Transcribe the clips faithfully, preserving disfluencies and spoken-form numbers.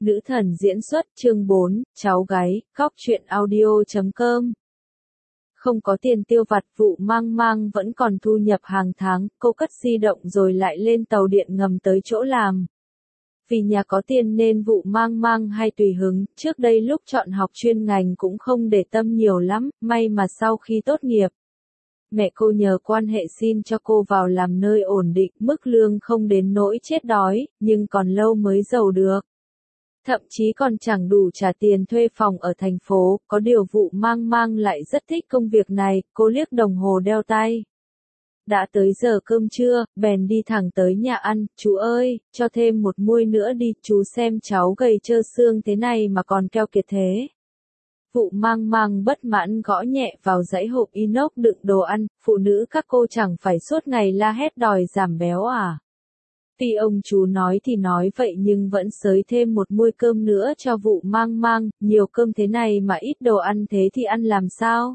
Nữ thần diễn xuất chương bốn, cháu gái, góc truyện audio chấm com. Không có tiền tiêu vặt, Vụ Mang Mang vẫn còn thu nhập hàng tháng, cô cất di động rồi lại lên tàu điện ngầm tới chỗ làm. Vì nhà có tiền nên Vụ Mang Mang hay tùy hứng, trước đây lúc chọn học chuyên ngành cũng không để tâm nhiều lắm, may mà sau khi tốt nghiệp, mẹ cô nhờ quan hệ xin cho cô vào làm nơi ổn định, mức lương không đến nỗi chết đói, nhưng còn lâu mới giàu được. Thậm chí còn chẳng đủ trả tiền thuê phòng ở thành phố, có điều Vụ Mang Mang lại rất thích công việc này, cô liếc đồng hồ đeo tay. Đã tới giờ cơm trưa, bèn đi thẳng tới nhà ăn, chú ơi, cho thêm một muôi nữa đi, chú xem cháu gầy trơ xương thế này mà còn keo kiệt thế. Vụ Mang Mang bất mãn gõ nhẹ vào dãy hộp inox đựng đồ ăn, phụ nữ các cô chẳng phải suốt ngày la hét đòi giảm béo à. Tuy ông chú nói thì nói vậy nhưng vẫn xới thêm một muôi cơm nữa cho Vụ Mang Mang, nhiều cơm thế này mà ít đồ ăn thế thì ăn làm sao?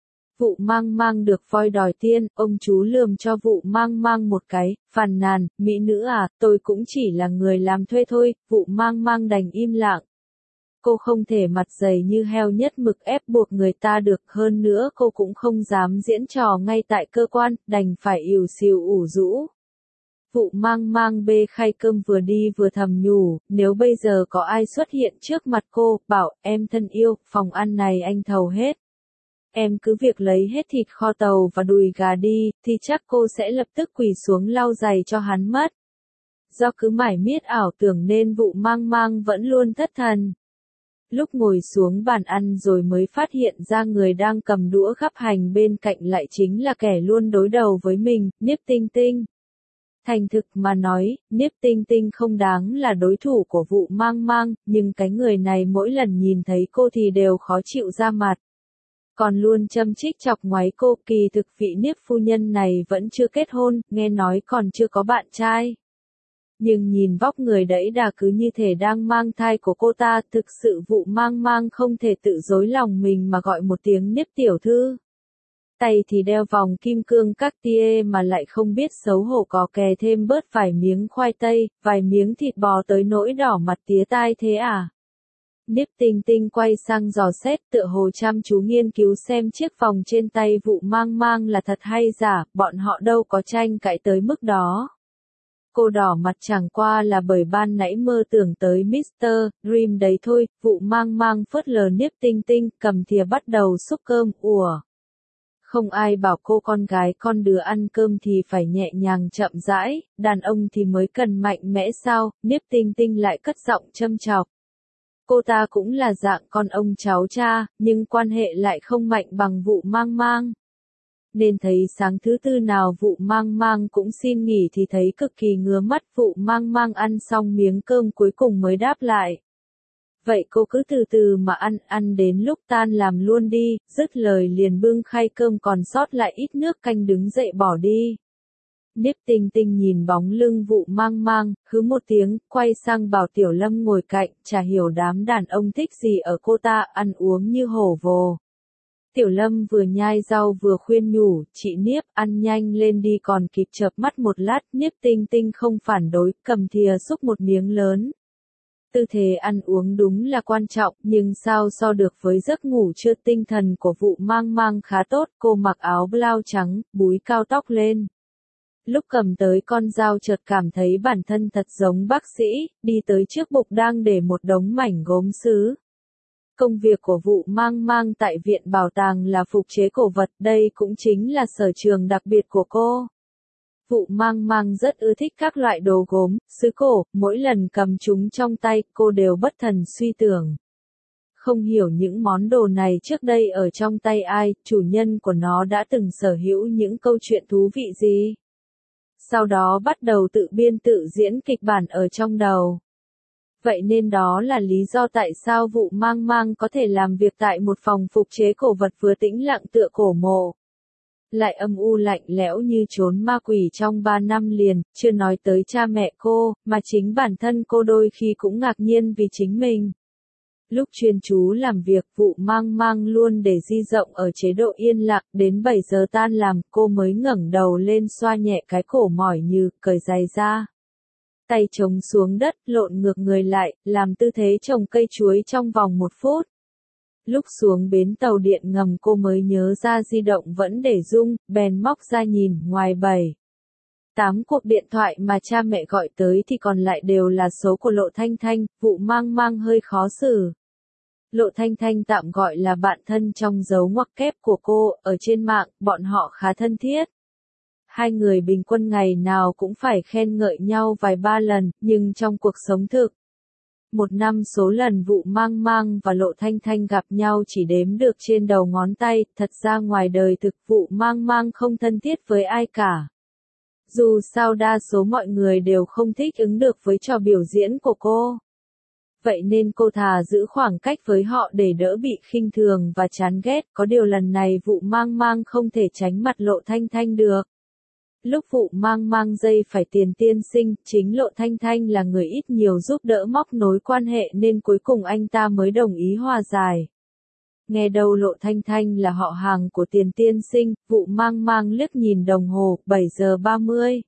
Vụ Mang Mang được voi đòi tiên, ông chú lườm cho Vụ Mang Mang một cái, phàn nàn, mỹ nữ à, tôi cũng chỉ là người làm thuê thôi, Vụ Mang Mang đành im lặng. Cô không thể mặt dày như heo nhất mực ép buộc người ta được, hơn nữa cô cũng không dám diễn trò ngay tại cơ quan, đành phải ỉu xìu ủ rũ. Vụ Mang Mang bê khay cơm vừa đi vừa thầm nhủ, nếu bây giờ có ai xuất hiện trước mặt cô, bảo, em thân yêu, phòng ăn này anh thầu hết. Em cứ việc lấy hết thịt kho tàu và đùi gà đi, thì chắc cô sẽ lập tức quỳ xuống lau giày cho hắn mất. Do cứ mải miết ảo tưởng nên Vụ Mang Mang vẫn luôn thất thần. Lúc ngồi xuống bàn ăn rồi mới phát hiện ra người đang cầm đũa gắp hành bên cạnh lại chính là kẻ luôn đối đầu với mình, Niếp Tinh Tinh. Thành thực mà nói, Niếp Tinh Tinh không đáng là đối thủ của Vụ Mang Mang, nhưng cái người này mỗi lần nhìn thấy cô thì đều khó chịu ra mặt. Còn luôn châm chích chọc ngoáy cô, kỳ thực vị Niếp phu nhân này vẫn chưa kết hôn, nghe nói còn chưa có bạn trai. Nhưng nhìn vóc người đẫy đà cứ như thể đang mang thai của cô ta, thực sự Vụ Mang Mang không thể tự dối lòng mình mà gọi một tiếng Niếp tiểu thư. Tay thì đeo vòng kim cương Cartier mà lại không biết xấu hổ có kè thêm bớt vài miếng khoai tây, vài miếng thịt bò tới nỗi đỏ mặt tía tai thế à? Niếp Tinh Tinh quay sang dò xét tựa hồ chăm chú nghiên cứu xem chiếc vòng trên tay Vụ Mang Mang là thật hay giả, bọn họ đâu có tranh cãi tới mức đó. Cô đỏ mặt chẳng qua là bởi ban nãy mơ tưởng tới mít tơ Dream đấy thôi, Vụ Mang Mang phớt lờ Niếp Tinh Tinh, cầm thìa bắt đầu xúc cơm, ủa. Không ai bảo cô con gái con đứa ăn cơm thì phải nhẹ nhàng chậm rãi, đàn ông thì mới cần mạnh mẽ sao, Niếp Tinh Tinh lại cất giọng châm chọc. Cô ta cũng là dạng con ông cháu cha, nhưng quan hệ lại không mạnh bằng Vụ Mang Mang. Nên thấy sáng thứ tư nào Vụ Mang Mang cũng xin nghỉ thì thấy cực kỳ ngứa mắt. Vụ Mang Mang ăn xong miếng cơm cuối cùng mới đáp lại. Vậy cô cứ từ từ mà ăn, ăn đến lúc tan làm luôn đi, dứt lời liền bưng khay cơm còn sót lại ít nước canh đứng dậy bỏ đi. Niếp Tinh Tinh nhìn bóng lưng Vụ Mang Mang, hứ một tiếng, quay sang bảo Tiểu Lâm ngồi cạnh, chả hiểu đám đàn ông thích gì ở cô ta, ăn uống như hổ vồ. Tiểu Lâm vừa nhai rau vừa khuyên nhủ, chị Niếp, ăn nhanh lên đi còn kịp chợp mắt một lát, Niếp Tinh Tinh không phản đối, cầm thìa xúc một miếng lớn. Tư thế ăn uống đúng là quan trọng, nhưng sao so được với giấc ngủ trưa tinh thần của Vụ Mang Mang khá tốt, cô mặc áo blau trắng, búi cao tóc lên. Lúc cầm tới con dao chợt cảm thấy bản thân thật giống bác sĩ, đi tới trước bục đang để một đống mảnh gốm sứ. Công việc của Vụ Mang Mang tại Viện Bảo tàng là phục chế cổ vật, đây cũng chính là sở trường đặc biệt của cô. Vụ Mang Mang rất ưa thích các loại đồ gốm, sứ cổ, mỗi lần cầm chúng trong tay, cô đều bất thần suy tưởng. Không hiểu những món đồ này trước đây ở trong tay ai, chủ nhân của nó đã từng sở hữu những câu chuyện thú vị gì. Sau đó bắt đầu tự biên tự diễn kịch bản ở trong đầu. Vậy nên đó là lý do tại sao Vụ Mang Mang có thể làm việc tại một phòng phục chế cổ vật vừa tĩnh lặng tựa cổ mộ. Lại âm u lạnh lẽo như trốn ma quỷ trong ba năm liền, chưa nói tới cha mẹ cô, mà chính bản thân cô đôi khi cũng ngạc nhiên vì chính mình. Lúc chuyên chú làm việc, Vụ Mang Mang luôn để di rộng ở chế độ yên lặng, đến bảy giờ tan làm, cô mới ngẩng đầu lên xoa nhẹ cái cổ mỏi như, cởi giày ra. tay chống xuống đất, lộn ngược người lại, làm tư thế trồng cây chuối trong vòng một phút. Lúc xuống bến tàu điện ngầm cô mới nhớ ra di động vẫn để rung, bèn móc ra nhìn, ngoài bảy tám cuộc điện thoại mà cha mẹ gọi tới thì còn lại đều là số của Lộ Thanh Thanh, vụ mang mang hơi khó xử. Lộ Thanh Thanh tạm gọi là bạn thân trong dấu ngoặc kép của cô, ở trên mạng, bọn họ khá thân thiết. Hai người bình quân ngày nào cũng phải khen ngợi nhau vài ba lần, nhưng trong cuộc sống thực, một năm số lần vụ mang mang và Lộ Thanh Thanh gặp nhau chỉ đếm được trên đầu ngón tay, thật ra ngoài đời thực vụ mang mang không thân thiết với ai cả. Dù sao đa số mọi người đều không thích ứng được với trò biểu diễn của cô. Vậy nên cô thà giữ khoảng cách với họ để đỡ bị khinh thường và chán ghét, có điều lần này vụ mang mang không thể tránh mặt Lộ Thanh Thanh được. Lúc vụ mang mang dây phải tiền tiên sinh, chính Lộ Thanh Thanh là người ít nhiều giúp đỡ móc nối quan hệ nên cuối cùng anh ta mới đồng ý hòa giải. Nghe đâu Lộ Thanh Thanh là họ hàng của tiền tiên sinh, vụ mang mang liếc nhìn đồng hồ, bảy giờ ba mươi.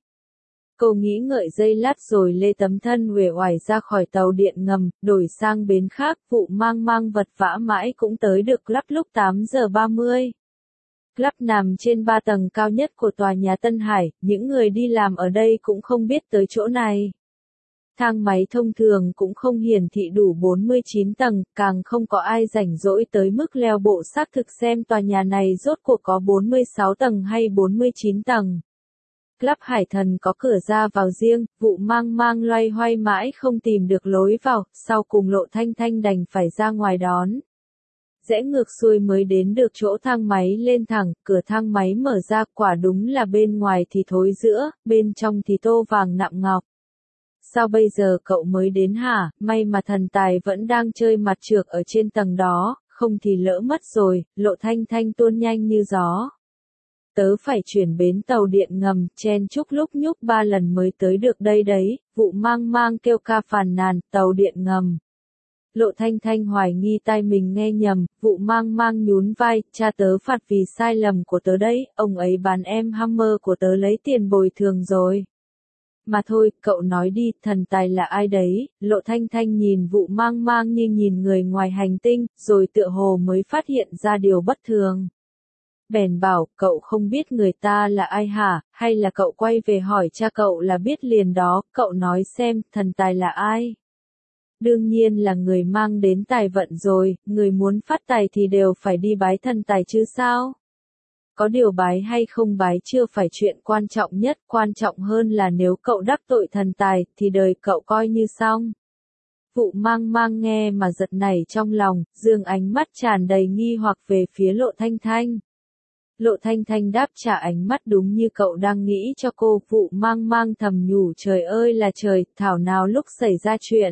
Cô nghĩ ngợi giây lát rồi lê tấm thân uể oải ra khỏi tàu điện ngầm, đổi sang bến khác, vụ mang mang vật vã mãi cũng tới được club lúc tám giờ ba mươi. Club nằm trên ba tầng cao nhất của tòa nhà Tân Hải, những người đi làm ở đây cũng không biết tới chỗ này. Thang máy thông thường cũng không hiển thị đủ bốn mươi chín tầng, càng không có ai rảnh rỗi tới mức leo bộ xác thực xem tòa nhà này rốt cuộc có bốn mươi sáu tầng hay bốn mươi chín tầng. Club Hải Thần có cửa ra vào riêng, vụ mang mang loay hoay mãi không tìm được lối vào, sau cùng Lộ Thanh Thanh đành phải ra ngoài đón. Rẽ ngược xuôi mới đến được chỗ thang máy lên thẳng, cửa thang máy mở ra, quả đúng là bên ngoài thì thối rữa, bên trong thì tô vàng nạm ngọc. Sao bây giờ cậu mới đến hả, may mà thần tài vẫn đang chơi mặt trược ở trên tầng đó, không thì lỡ mất rồi, Lộ Thanh Thanh tuôn nhanh như gió. Tớ phải chuyển bến tàu điện ngầm, chen chúc lúc nhúc ba lần mới tới được đây đấy, vụ mang mang kêu ca phàn nàn, tàu điện ngầm. Lộ Thanh Thanh hoài nghi tai mình nghe nhầm, vụ mang mang nhún vai, cha tớ phạt vì sai lầm của tớ đấy, ông ấy bán em Hammer của tớ lấy tiền bồi thường rồi. Mà thôi, cậu nói đi, thần tài là ai đấy, Lộ Thanh Thanh nhìn vụ mang mang như nhìn người ngoài hành tinh, rồi tựa hồ mới phát hiện ra điều bất thường. Bèn bảo, cậu không biết người ta là ai hả, hay là cậu quay về hỏi cha cậu là biết liền đó, cậu nói xem, thần tài là ai? Đương nhiên là người mang đến tài vận rồi, người muốn phát tài thì đều phải đi bái thần tài chứ sao? Có điều bái hay không bái chưa phải chuyện quan trọng nhất, quan trọng hơn là nếu cậu đắc tội thần tài, thì đời cậu coi như xong. Vụ mang mang nghe mà giật nảy trong lòng, dương ánh mắt tràn đầy nghi hoặc về phía Lộ Thanh Thanh. Lộ Thanh Thanh đáp trả ánh mắt đúng như cậu đang nghĩ cho cô, vụ mang mang thầm nhủ trời ơi là trời, thảo nào lúc xảy ra chuyện.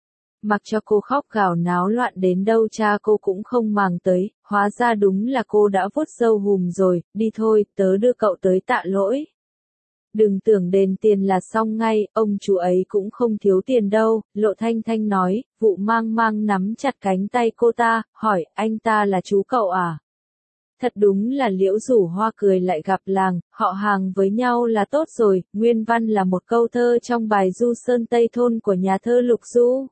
Mặc cho cô khóc gào náo loạn đến đâu cha cô cũng không màng tới, hóa ra đúng là cô đã vuốt râu hùm rồi, đi thôi, tớ đưa cậu tới tạ lỗi. Đừng tưởng đền tiền là xong ngay, ông chủ ấy cũng không thiếu tiền đâu, Lộ Thanh Thanh nói, vụ mang mang nắm chặt cánh tay cô ta, hỏi, anh ta là chú cậu à? Thật đúng là liễu rủ hoa cười lại gặp làng, họ hàng với nhau là tốt rồi, nguyên văn là một câu thơ trong bài Du Sơn Tây Thôn của nhà thơ Lục Du.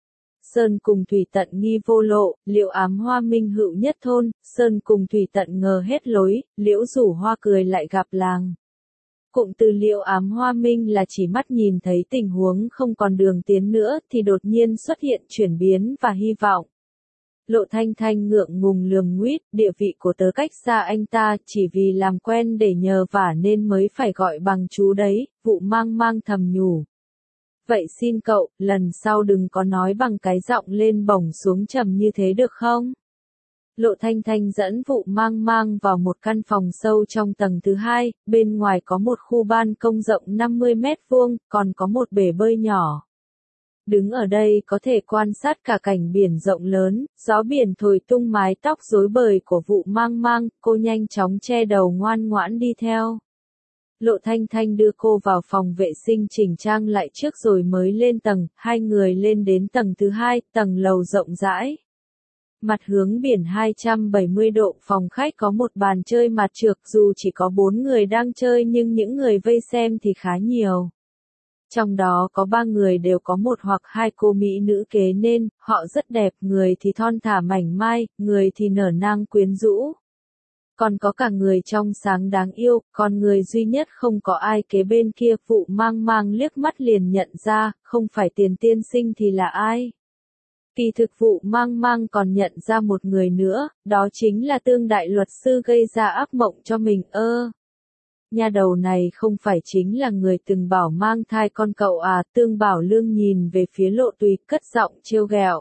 Sơn cùng thủy tận nghi vô lộ, liệu ám hoa minh hữu nhất thôn, sơn cùng thủy tận ngờ hết lối, liễu rủ hoa cười lại gặp làng. Cụm từ liệu ám hoa minh là chỉ mắt nhìn thấy tình huống không còn đường tiến nữa thì đột nhiên xuất hiện chuyển biến và hy vọng. Lộ Thanh Thanh ngượng ngùng lườm nguýt, địa vị của tớ cách xa anh ta, chỉ vì làm quen để nhờ vả nên mới phải gọi bằng chú đấy, vụ mang mang thầm nhủ. Vậy xin cậu, lần sau đừng có nói bằng cái giọng lên bổng xuống trầm như thế được không? Lộ Thanh Thanh dẫn vụ mang mang vào một căn phòng sâu trong tầng thứ hai, bên ngoài có một khu ban công rộng năm mươi mét vuông, còn có một bể bơi nhỏ. Đứng ở đây có thể quan sát cả cảnh biển rộng lớn, gió biển thổi tung mái tóc rối bời của vụ mang mang, cô nhanh chóng che đầu ngoan ngoãn đi theo. Lộ Thanh Thanh đưa cô vào phòng vệ sinh chỉnh trang lại trước rồi mới lên tầng, hai người lên đến tầng thứ hai, tầng lầu rộng rãi. Mặt hướng biển hai trăm bảy mươi độ, phòng khách có một bàn chơi mặt trược, dù chỉ có bốn người đang chơi nhưng những người vây xem thì khá nhiều. Trong đó có ba người đều có một hoặc hai cô mỹ nữ kế nên, họ rất đẹp, người thì thon thả mảnh mai, người thì nở nang quyến rũ. Còn có cả người trong sáng đáng yêu, còn người duy nhất không có ai kế bên kia. Vụ Mang Mang liếc mắt liền nhận ra, không phải Tiền tiên sinh thì là ai. Kỳ thực Vụ Mang Mang còn nhận ra một người nữa, đó chính là Tương đại luật sư gây ra ác mộng cho mình. Ơ, nha đầu này không phải chính là người từng bảo mang thai con cậu à? Tương Bảo Lương nhìn về phía Lộ Tùy, cất giọng trêu ghẹo.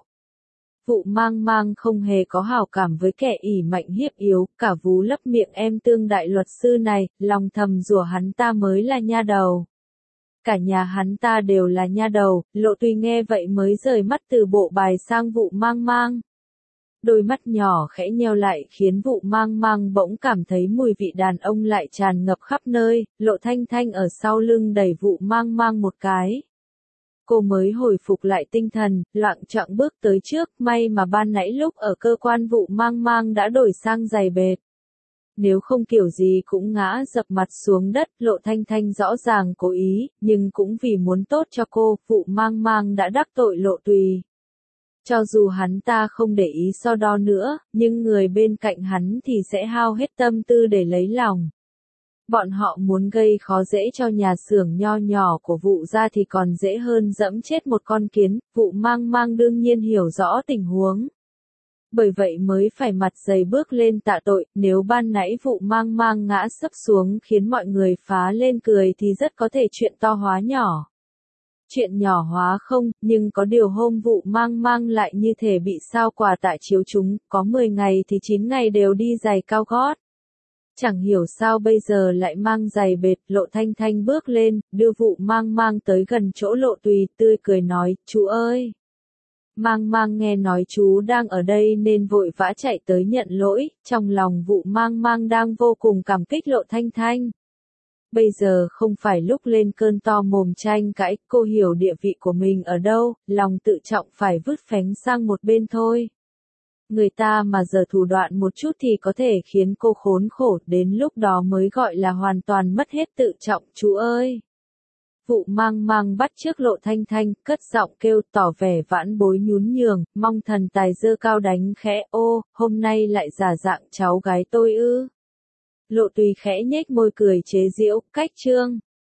Vụ Mang Mang không hề có hảo cảm với kẻ ỷ mạnh hiếp yếu, cả vú lấp miệng em Tương đại luật sư này, lòng thầm rủa hắn ta mới là nha đầu. Cả nhà hắn ta đều là nha đầu. Lộ Tùy nghe vậy mới rời mắt từ bộ bài sang Vụ Mang Mang. Đôi mắt nhỏ khẽ nheo lại khiến Vụ Mang Mang bỗng cảm thấy mùi vị đàn ông lại tràn ngập khắp nơi. Lộ Thanh Thanh ở sau lưng đẩy Vụ Mang Mang một cái. Cô mới hồi phục lại tinh thần, loạng choạng bước tới trước, may mà ban nãy lúc ở cơ quan Vụ Mang Mang đã đổi sang giày bệt. Nếu không kiểu gì cũng ngã dập mặt xuống đất. Lộ Thanh Thanh rõ ràng cố ý, nhưng cũng vì muốn tốt cho cô, Vụ Mang Mang đã đắc tội Lộ Tùy. Cho dù hắn ta không để ý so đo nữa, nhưng người bên cạnh hắn thì sẽ hao hết tâm tư để lấy lòng. Bọn họ muốn gây khó dễ cho nhà xưởng nho nhỏ của Vụ gia thì còn dễ hơn dẫm chết một con kiến. Vụ Mang Mang đương nhiên hiểu rõ tình huống. Bởi vậy mới phải mặt dày bước lên tạ tội. Nếu ban nãy Vụ Mang Mang ngã sấp xuống khiến mọi người phá lên cười thì rất có thể chuyện to hóa nhỏ. Chuyện nhỏ hóa không, nhưng có điều hôm Vụ Mang Mang lại như thể bị sao Quả tại chiếu chúng, có mười ngày thì chín ngày đều đi giày cao gót. Chẳng hiểu sao bây giờ lại mang giày bệt. Lộ Thanh Thanh bước lên, đưa Vụ Mang Mang tới gần chỗ Lộ Tùy, tươi cười nói, chú ơi. Mang Mang nghe nói chú đang ở đây nên vội vã chạy tới nhận lỗi, trong lòng Vụ Mang Mang đang vô cùng cảm kích Lộ Thanh Thanh. Bây giờ không phải lúc lên cơn to mồm tranh cãi, cô hiểu địa vị của mình ở đâu, lòng tự trọng phải vứt phén sang một bên thôi. Người ta mà giờ thủ đoạn một chút thì có thể khiến cô khốn khổ, đến lúc đó mới gọi là hoàn toàn mất hết tự trọng. Chú ơi! Vụ Mang Mang bắt chước Lộ Thanh Thanh, cất giọng kêu tỏ vẻ vãn bối nhún nhường, mong thần tài dơ cao đánh khẽ. Ô, hôm nay lại giả dạng cháu gái tôi ư? Lộ Tùy khẽ nhếch môi cười chế giễu, cách trương.